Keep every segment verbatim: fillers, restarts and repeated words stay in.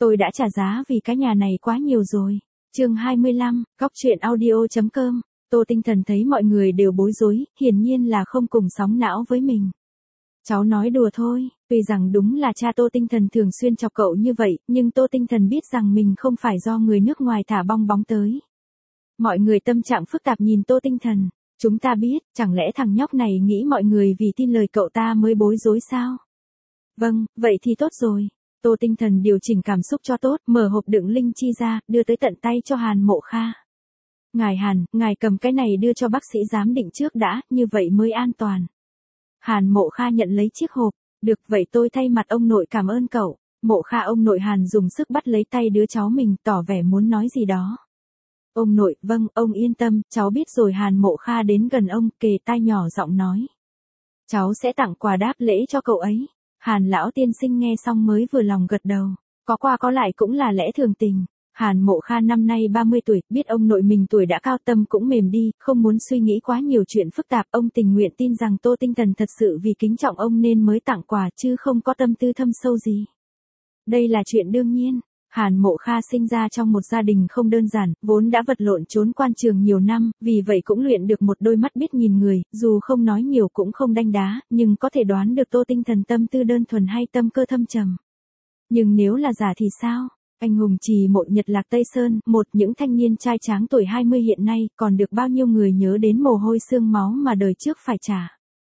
Tôi đã trả giá vì cái nhà này quá nhiều rồi. Chương hai mươi lăm, Góc truyện audio.com. Tô Tinh Thần thấy mọi người đều bối rối, hiển nhiên là không cùng sóng não với mình. Cháu nói đùa thôi, tuy rằng đúng là cha Tô Tinh Thần thường xuyên chọc cậu như vậy, nhưng Tô Tinh Thần biết rằng mình không phải do người nước ngoài thả bong bóng tới. Mọi người tâm trạng phức tạp nhìn Tô Tinh Thần. Chúng ta biết, chẳng lẽ thằng nhóc này nghĩ mọi người vì tin lời cậu ta mới bối rối sao? Vâng, vậy thì tốt rồi. Tô Tinh Thần điều chỉnh cảm xúc cho tốt, mở hộp đựng linh chi ra, đưa tới tận tay cho Hàn Mộ Kha. Ngài Hàn, ngài cầm cái này đưa cho bác sĩ giám định trước đã, như vậy mới an toàn. Hàn Mộ Kha nhận lấy chiếc hộp. Được, vậy tôi thay mặt ông nội cảm ơn cậu. Mộ Kha ông nội Hàn dùng sức bắt lấy tay đứa cháu mình, tỏ vẻ muốn nói gì đó. Ông nội, vâng, ông yên tâm, cháu biết rồi. Hàn Mộ Kha đến gần ông, kề tai nhỏ giọng nói. Cháu sẽ tặng quà đáp lễ cho cậu ấy. Hàn lão tiên sinh nghe xong mới vừa lòng gật đầu. Có qua có lại cũng là lẽ thường tình. Hàn Mộ Kha năm nay ba mươi tuổi, biết ông nội mình tuổi đã cao, tâm cũng mềm đi, không muốn suy nghĩ quá nhiều chuyện phức tạp. Ông tình nguyện tin rằng Tô Tinh Thần thật sự vì kính trọng ông nên mới tặng quà, chứ không có tâm tư thâm sâu gì. Đây là chuyện đương nhiên. Hàn Mộ Kha sinh ra trong một gia đình không đơn giản, vốn đã vật lộn trốn quan trường nhiều năm, vì vậy cũng luyện được một đôi mắt biết nhìn người, dù không nói nhiều cũng không đanh đá, nhưng có thể đoán được Tô Tinh Thần tâm tư đơn thuần hay tâm cơ thâm trầm. Nhưng nếu là giả thì sao? Anh hùng trì mộ Nhật Lạc Tây Sơn, một những thanh niên trai tráng tuổi hai mươi hiện nay, còn được bao nhiêu người nhớ đến mồ hôi xương máu mà đời trước phải trả.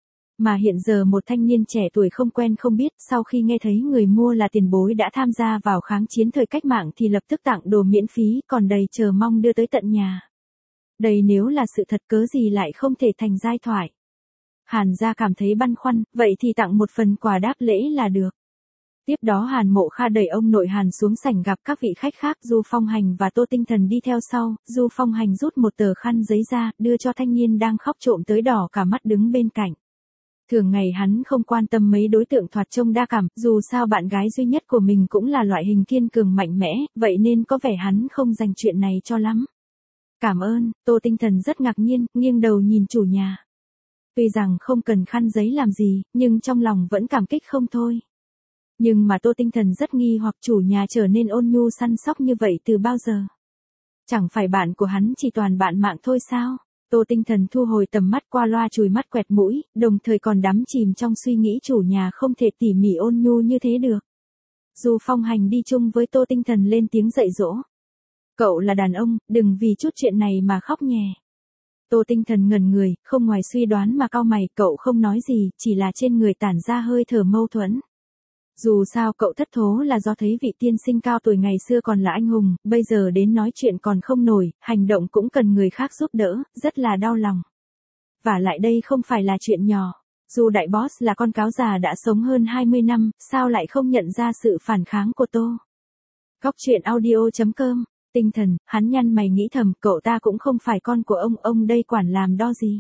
Mà hiện giờ một thanh niên trẻ tuổi không quen không biết, sau khi nghe thấy người mua là tiền bối đã tham gia vào kháng chiến thời cách mạng thì lập tức tặng đồ miễn phí, còn đầy chờ mong đưa tới tận nhà. Đây nếu là sự thật cớ gì lại không thể thành giai thoại. Hàn gia cảm thấy băn khoăn, vậy thì tặng một phần quà đáp lễ là được. Tiếp đó Hàn Mộ Kha đẩy ông nội Hàn xuống sảnh gặp các vị khách khác. Du Phong Hành và Tô Tinh Thần đi theo sau. Du Phong Hành rút một tờ khăn giấy ra, đưa cho thanh niên đang khóc trộm tới đỏ cả mắt đứng bên cạnh. Thường ngày hắn không quan tâm mấy đối tượng thoạt trông đa cảm, dù sao bạn gái duy nhất của mình cũng là loại hình kiên cường mạnh mẽ, vậy nên có vẻ hắn không dành chuyện này cho lắm. Cảm ơn. Tô Tinh Thần rất ngạc nhiên, nghiêng đầu nhìn chủ nhà. Tuy rằng không cần khăn giấy làm gì, nhưng trong lòng vẫn cảm kích không thôi. Nhưng mà Tô Tinh Thần rất nghi hoặc chủ nhà trở nên ôn nhu săn sóc như vậy từ bao giờ. Chẳng phải bạn của hắn chỉ toàn bạn mạng thôi sao? Tô Tinh Thần thu hồi tầm mắt, qua loa chùi mắt quẹt mũi, đồng thời còn đắm chìm trong suy nghĩ chủ nhà không thể tỉ mỉ ôn nhu như thế được. Du Phong Hành đi chung với Tô Tinh Thần lên tiếng dạy dỗ. Cậu là đàn ông, đừng vì chút chuyện này mà khóc nhè. Tô Tinh Thần ngẩn người, không ngoài suy đoán mà cau mày, cậu không nói gì, chỉ là trên người tản ra hơi thở mâu thuẫn. Dù sao cậu thất thố là do thấy vị tiên sinh cao tuổi ngày xưa còn là anh hùng, bây giờ đến nói chuyện còn không nổi, hành động cũng cần người khác giúp đỡ, rất là đau lòng. Và lại đây không phải là chuyện nhỏ. Dù đại boss là con cáo già đã sống hơn hai mươi năm, sao lại không nhận ra sự phản kháng của Tô? Góc truyện audio.com. Tinh Thần, hắn nhăn mày nghĩ thầm, cậu ta cũng không phải con của ông, ông đây quản làm đo gì.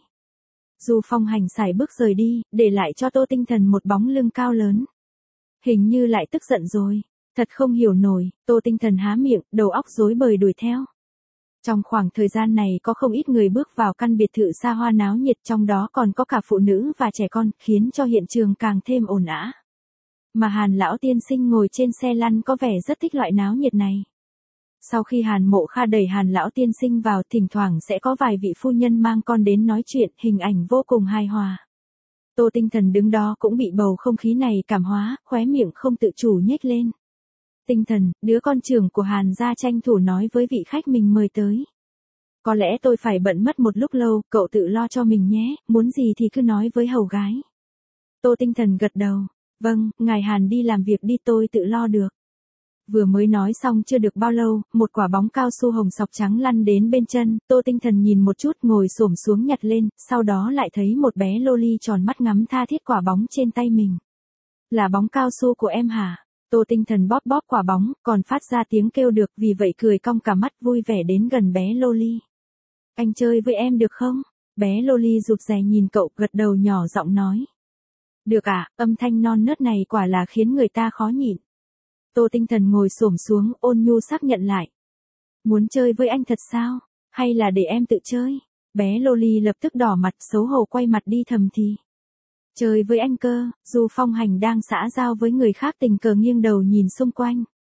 Du Phong Hành sải bước rời đi, để lại cho Tô Tinh Thần một bóng lưng cao lớn. Hình như lại tức giận rồi. Thật không hiểu nổi. Tô Tinh Thần há miệng, đầu óc rối bời đuổi theo. Trong khoảng thời gian này có không ít người bước vào căn biệt thự xa hoa náo nhiệt, trong đó còn có cả phụ nữ và trẻ con, khiến cho hiện trường càng thêm ồn ào. Mà Hàn lão tiên sinh ngồi trên xe lăn có vẻ rất thích loại náo nhiệt này. Sau khi Hàn Mộ Kha đẩy Hàn lão tiên sinh vào, thỉnh thoảng sẽ có vài vị phu nhân mang con đến nói chuyện, hình ảnh vô cùng hài hòa. Tô Tinh Thần đứng đó cũng bị bầu không khí này cảm hóa, khóe miệng không tự chủ nhếch lên. Tinh Thần, đứa con trưởng của Hàn gia tranh thủ nói với vị khách mình mời tới. Có lẽ tôi phải bận mất một lúc lâu, cậu tự lo cho mình nhé, muốn gì thì cứ nói với hầu gái. Tô Tinh Thần gật đầu. Vâng, ngài Hàn đi làm việc đi, tôi tự lo được. Vừa mới nói xong chưa được bao lâu, một quả bóng cao su hồng sọc trắng lăn đến bên chân, Tô Tinh Thần nhìn một chút, ngồi xổm xuống nhặt lên, sau đó lại thấy một bé loli tròn mắt ngắm tha thiết quả bóng trên tay mình. Là bóng cao su của em hả? Tô Tinh Thần bóp bóp quả bóng, còn phát ra tiếng kêu được, vì vậy cười cong cả mắt vui vẻ đến gần bé loli. Anh chơi với em được không? Bé loli rụt rè nhìn cậu, gật đầu nhỏ giọng nói. Được ạ, à, âm thanh non nớt này quả là khiến người ta khó nhịn. Tô Tinh Thần ngồi xổm xuống, ôn nhu xác nhận lại. Muốn chơi với anh thật sao? Hay là để em tự chơi? Bé loli lập tức đỏ mặt, xấu hổ quay mặt đi thầm thì. Chơi với anh cơ. Du Phong Hành đang xã giao với người khác tình cờ nghiêng đầu nhìn xung quanh.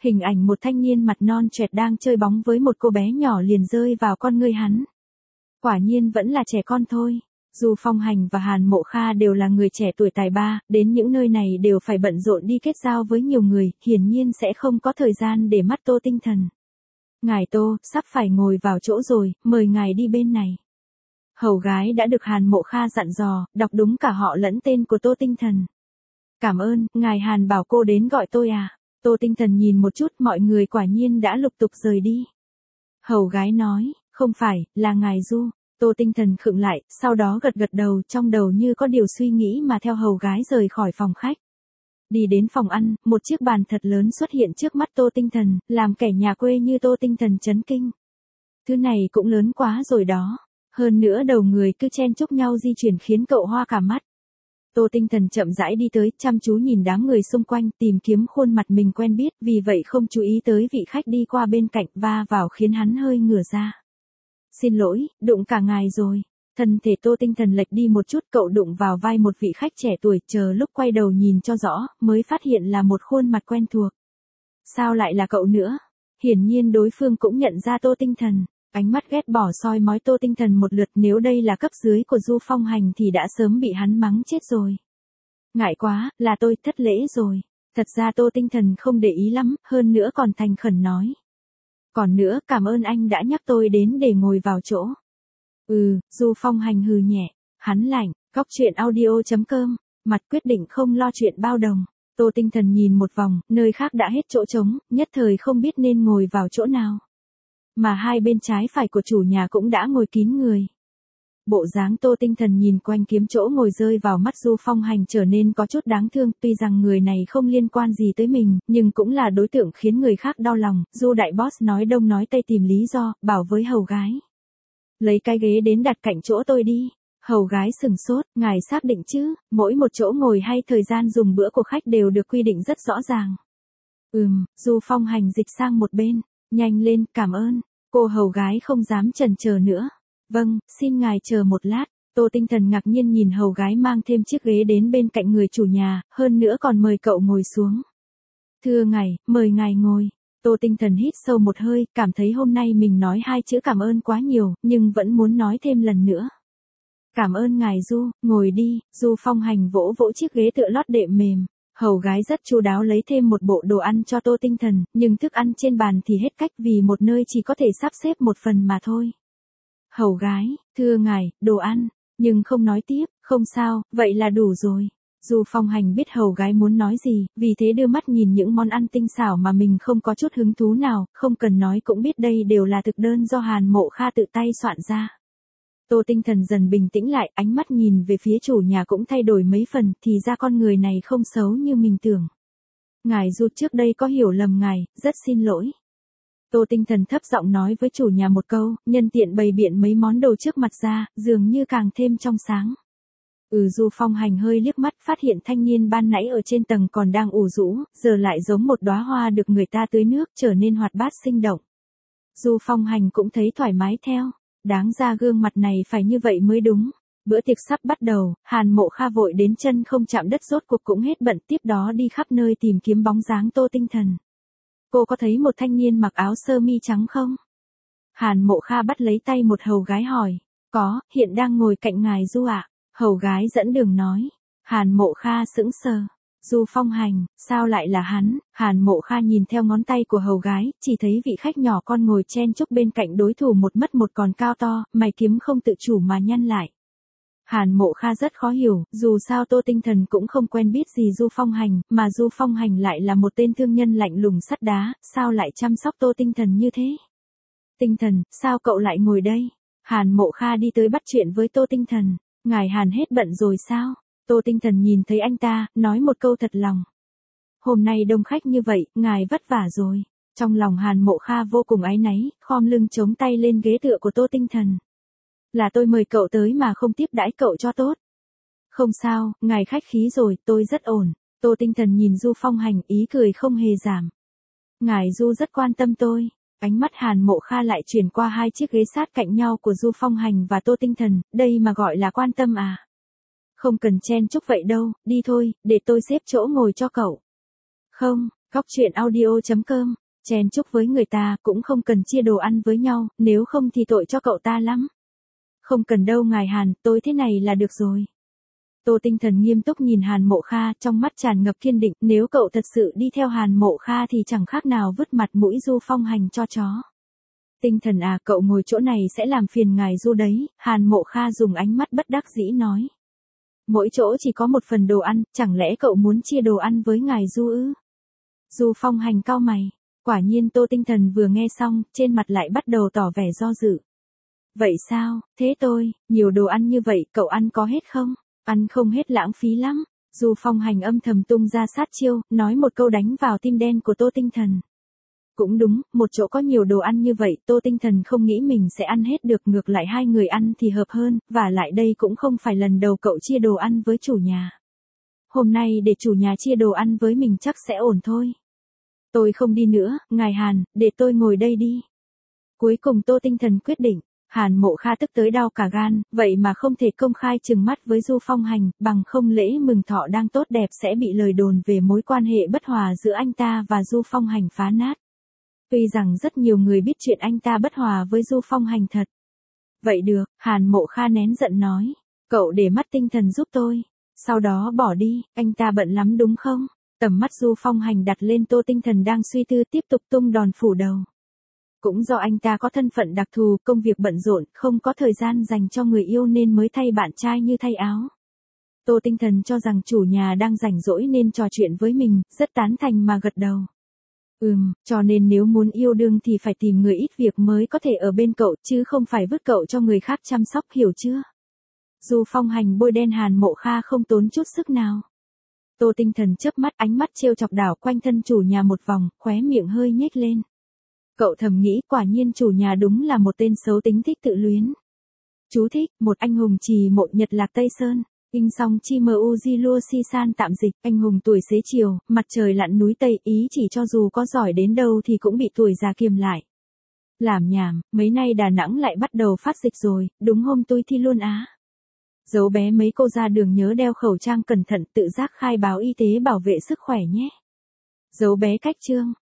Hình ảnh một thanh niên mặt non choẹt đang chơi bóng với một cô bé nhỏ liền rơi vào con ngươi hắn. Quả nhiên vẫn là trẻ con thôi. Du Phong Hành và Hàn Mộ Kha đều là người trẻ tuổi tài ba, đến những nơi này đều phải bận rộn đi kết giao với nhiều người, hiển nhiên sẽ không có thời gian để mắt Tô Tinh Thần. Ngài Tô, sắp phải ngồi vào chỗ rồi, mời ngài đi bên này. Hầu gái đã được Hàn Mộ Kha dặn dò, đọc đúng cả họ lẫn tên của Tô Tinh Thần. Cảm ơn, ngài Hàn bảo cô đến gọi tôi à. Tô Tinh Thần nhìn một chút, mọi người quả nhiên đã lục tục rời đi. Hầu gái nói, không phải, là ngài Du. Tô Tinh Thần khựng lại, sau đó gật gật đầu, trong đầu như có điều suy nghĩ mà theo hầu gái rời khỏi phòng khách. Đi đến phòng ăn, một chiếc bàn thật lớn xuất hiện trước mắt Tô Tinh Thần, làm kẻ nhà quê như Tô Tinh Thần chấn kinh. Thứ này cũng lớn quá rồi đó. Hơn nữa đầu người cứ chen chúc nhau di chuyển khiến cậu hoa cả mắt. Tô Tinh Thần chậm rãi đi tới, chăm chú nhìn đám người xung quanh, tìm kiếm khuôn mặt mình quen biết, vì vậy không chú ý tới vị khách đi qua bên cạnh va vào khiến hắn hơi ngửa ra. Xin lỗi, đụng cả ngài rồi. Thân thể Tô Tinh Thần lệch đi một chút, cậu đụng vào vai một vị khách trẻ tuổi, chờ lúc quay đầu nhìn cho rõ, mới phát hiện là một khuôn mặt quen thuộc. Sao lại là cậu nữa? Hiển nhiên đối phương cũng nhận ra Tô Tinh Thần. Ánh mắt ghét bỏ soi mói Tô Tinh Thần một lượt, nếu đây là cấp dưới của Du Phong Hành thì đã sớm bị hắn mắng chết rồi. Ngại quá, là tôi thất lễ rồi. Thật ra Tô Tinh Thần không để ý lắm, hơn nữa còn thành khẩn nói. Còn nữa, cảm ơn anh đã nhắc tôi đến để ngồi vào chỗ. Ừ, Du Phong Hành hừ nhẹ, hắn lạnh, góc truyện audio chấm com, mặt quyết định không lo chuyện bao đồng. Tô Tinh Thần nhìn một vòng, nơi khác đã hết chỗ trống, nhất thời không biết nên ngồi vào chỗ nào. Mà hai bên trái phải của chủ nhà cũng đã ngồi kín người. Bộ dáng Tô Tinh Thần nhìn quanh kiếm chỗ ngồi rơi vào mắt Du Phong Hành trở nên có chút đáng thương, tuy rằng người này không liên quan gì tới mình, nhưng cũng là đối tượng khiến người khác đau lòng. Du đại boss nói đông nói tây tìm lý do, bảo với hầu gái. Lấy cái ghế đến đặt cạnh chỗ tôi đi. Hầu gái sừng sốt, ngài xác định chứ, mỗi một chỗ ngồi hay thời gian dùng bữa của khách đều được quy định rất rõ ràng. Ừm, Du Phong Hành dịch sang một bên, nhanh lên, cảm ơn. Cô hầu gái không dám chần chờ nữa. Vâng, xin ngài chờ một lát. Tô Tinh Thần ngạc nhiên nhìn hầu gái mang thêm chiếc ghế đến bên cạnh người chủ nhà, hơn nữa còn mời cậu ngồi xuống. Thưa ngài, mời ngài ngồi. Tô Tinh Thần hít sâu một hơi, cảm thấy hôm nay mình nói hai chữ cảm ơn quá nhiều, nhưng vẫn muốn nói thêm lần nữa. Cảm ơn ngài Du, ngồi đi. Du Phong Hành vỗ vỗ chiếc ghế tựa lót đệm mềm. Hầu gái rất chu đáo lấy thêm một bộ đồ ăn cho Tô Tinh Thần, nhưng thức ăn trên bàn thì hết cách vì một nơi chỉ có thể sắp xếp một phần mà thôi. Hầu gái, thưa ngài, đồ ăn, nhưng không nói tiếp, không sao, vậy là đủ rồi. Du Phong Hành biết hầu gái muốn nói gì, vì thế đưa mắt nhìn những món ăn tinh xảo mà mình không có chút hứng thú nào, không cần nói cũng biết đây đều là thực đơn do Hàn Mộ Kha tự tay soạn ra. Tô Tinh Thần dần bình tĩnh lại, ánh mắt nhìn về phía chủ nhà cũng thay đổi mấy phần, thì ra con người này không xấu như mình tưởng. Ngài Du trước đây có hiểu lầm ngài, rất xin lỗi. Tô Tinh Thần thấp giọng nói với chủ nhà một câu, nhân tiện bày biện mấy món đồ trước mặt ra, dường như càng thêm trong sáng. Ừ Du Phong Hành hơi liếc mắt phát hiện thanh niên ban nãy ở trên tầng còn đang ủ rũ, giờ lại giống một đóa hoa được người ta tưới nước trở nên hoạt bát sinh động. Du Phong Hành cũng thấy thoải mái theo. Đáng ra gương mặt này phải như vậy mới đúng. Bữa tiệc sắp bắt đầu, Hàn Mộ Kha vội đến chân không chạm đất rốt cuộc cũng hết bận, tiếp đó đi khắp nơi tìm kiếm bóng dáng Tô Tinh Thần. Cô có thấy một thanh niên mặc áo sơ mi trắng không? Hàn Mộ Kha bắt lấy tay một hầu gái hỏi. Có, hiện đang ngồi cạnh ngài Du ạ. Hầu gái dẫn đường nói. Hàn Mộ Kha sững sờ. Du Phong Hành, sao lại là hắn? Hàn Mộ Kha nhìn theo ngón tay của hầu gái, chỉ thấy vị khách nhỏ con ngồi chen chúc bên cạnh đối thủ một mất một còn cao to, mày kiếm không tự chủ mà nhăn lại. Hàn Mộ Kha rất khó hiểu, dù sao Tô Tinh Thần cũng không quen biết gì Du Phong Hành, mà Du Phong Hành lại là một tên thương nhân lạnh lùng sắt đá, sao lại chăm sóc Tô Tinh Thần như thế? Tinh Thần, sao cậu lại ngồi đây? Hàn Mộ Kha đi tới bắt chuyện với Tô Tinh Thần, ngài Hàn hết bận rồi sao? Tô Tinh Thần nhìn thấy anh ta, nói một câu thật lòng. Hôm nay đông khách như vậy, ngài vất vả rồi. Trong lòng Hàn Mộ Kha vô cùng áy náy, khom lưng chống tay lên ghế tựa của Tô Tinh Thần. Là tôi mời cậu tới mà không tiếp đãi cậu cho tốt. Không sao, ngài khách khí rồi, tôi rất ổn. Tô Tinh Thần nhìn Du Phong Hành, ý cười không hề giảm. Ngài Du rất quan tâm tôi. Ánh mắt Hàn Mộ Kha lại chuyển qua hai chiếc ghế sát cạnh nhau của Du Phong Hành và Tô Tinh Thần, đây mà gọi là quan tâm à? Không cần chen chúc vậy đâu, đi thôi, để tôi xếp chỗ ngồi cho cậu. Không, góc truyện audio chấm com Chen chúc với người ta cũng không cần chia đồ ăn với nhau, nếu không thì tội cho cậu ta lắm. Không cần đâu ngài Hàn, tôi thế này là được rồi. Tô Tinh Thần nghiêm túc nhìn Hàn Mộ Kha, trong mắt tràn ngập kiên định, nếu cậu thật sự đi theo Hàn Mộ Kha thì chẳng khác nào vứt mặt mũi Du Phong Hành cho chó. Tinh Thần à, cậu ngồi chỗ này sẽ làm phiền ngài Du đấy, Hàn Mộ Kha dùng ánh mắt bất đắc dĩ nói. Mỗi chỗ chỉ có một phần đồ ăn, chẳng lẽ cậu muốn chia đồ ăn với ngài Du ư? Du Phong Hành cau mày, quả nhiên Tô Tinh Thần vừa nghe xong, trên mặt lại bắt đầu tỏ vẻ do dự. Vậy sao, thế tôi, nhiều đồ ăn như vậy, cậu ăn có hết không? Ăn không hết lãng phí lắm. Du Phong Hành âm thầm tung ra sát chiêu, nói một câu đánh vào tim đen của Tô Tinh Thần. Cũng đúng, một chỗ có nhiều đồ ăn như vậy, Tô Tinh Thần không nghĩ mình sẽ ăn hết được, ngược lại hai người ăn thì hợp hơn, và lại đây cũng không phải lần đầu cậu chia đồ ăn với chủ nhà. Hôm nay để chủ nhà chia đồ ăn với mình chắc sẽ ổn thôi. Tôi không đi nữa, ngài Hàn, để tôi ngồi đây đi. Cuối cùng Tô Tinh Thần quyết định. Hàn Mộ Kha tức tới đau cả gan, vậy mà không thể công khai trừng mắt với Du Phong Hành, bằng không lễ mừng thọ đang tốt đẹp sẽ bị lời đồn về mối quan hệ bất hòa giữa anh ta và Du Phong Hành phá nát. Tuy rằng rất nhiều người biết chuyện anh ta bất hòa với Du Phong Hành thật. Vậy được, Hàn Mộ Kha nén giận nói, cậu để mắt Tinh Thần giúp tôi, sau đó bỏ đi, anh ta bận lắm đúng không? Tầm mắt Du Phong Hành đặt lên Tô Tinh Thần đang suy tư tiếp tục tung đòn phủ đầu. Cũng do anh ta có thân phận đặc thù, công việc bận rộn, không có thời gian dành cho người yêu nên mới thay bạn trai như thay áo. Tô Tinh Thần cho rằng chủ nhà đang rảnh rỗi nên trò chuyện với mình, rất tán thành mà gật đầu. Ừm, cho nên nếu muốn yêu đương thì phải tìm người ít việc mới có thể ở bên cậu, chứ không phải vứt cậu cho người khác chăm sóc, hiểu chưa? Du Phong Hành bôi đen Hàn Mộ Kha không tốn chút sức nào. Tô Tinh Thần chớp mắt, ánh mắt trêu chọc đảo quanh thân chủ nhà một vòng, khóe miệng hơi nhếch lên. Cậu thầm nghĩ quả nhiên chủ nhà đúng là một tên xấu tính thích tự luyến. Chú thích, một anh hùng trì mộ Nhật Lạc Tây Sơn. In song chi mu di lua si san tạm dịch, anh hùng tuổi xế chiều, mặt trời lặn núi Tây, ý chỉ cho dù có giỏi đến đâu thì cũng bị tuổi già kiềm lại. Làm nhảm, mấy nay Đà Nẵng lại bắt đầu phát dịch rồi, đúng hôm tôi thi luôn á. Dấu bé mấy cô ra đường nhớ đeo khẩu trang cẩn thận, tự giác khai báo y tế bảo vệ sức khỏe nhé. Dấu bé cách chương.